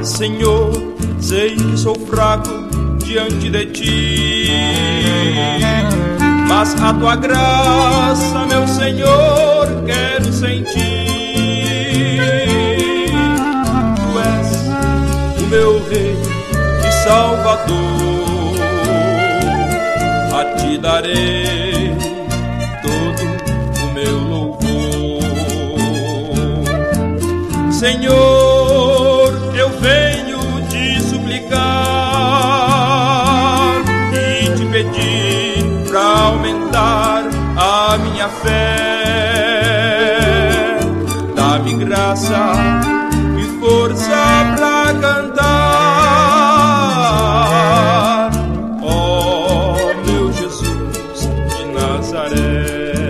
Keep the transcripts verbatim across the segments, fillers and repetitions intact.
Senhor, sei que sou fraco diante de ti, mas a tua graça, meu Senhor, quero sentir. Tu és o meu Rei e Salvador, a ti darei todo o meu louvor. Senhor, eu venho te suplicar e te pedir pra aumentar a minha fé. Dá-me graça e força pra cantar, ó meu Jesus de Nazaré.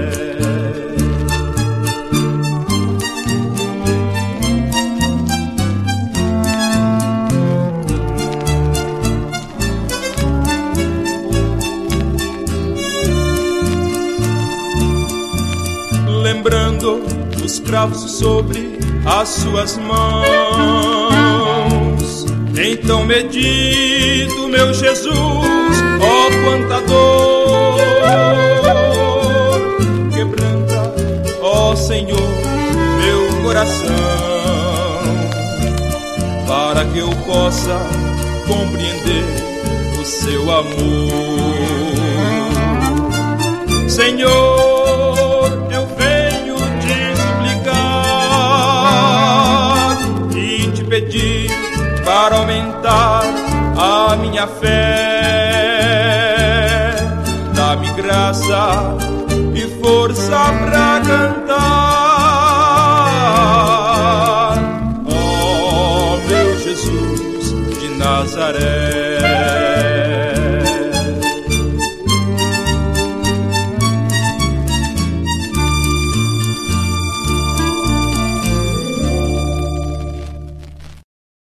Lembrando os cravos sobre as suas mãos, então medito, meu Jesus, ó quanta dor. Quebranta, ó Senhor, meu coração, para que eu possa compreender o seu amor. Senhor, eu venho te suplicar e te pedir para aumentar a minha fé. Dá-me graça e força pra cantar, ó meu Jesus de Nazaré.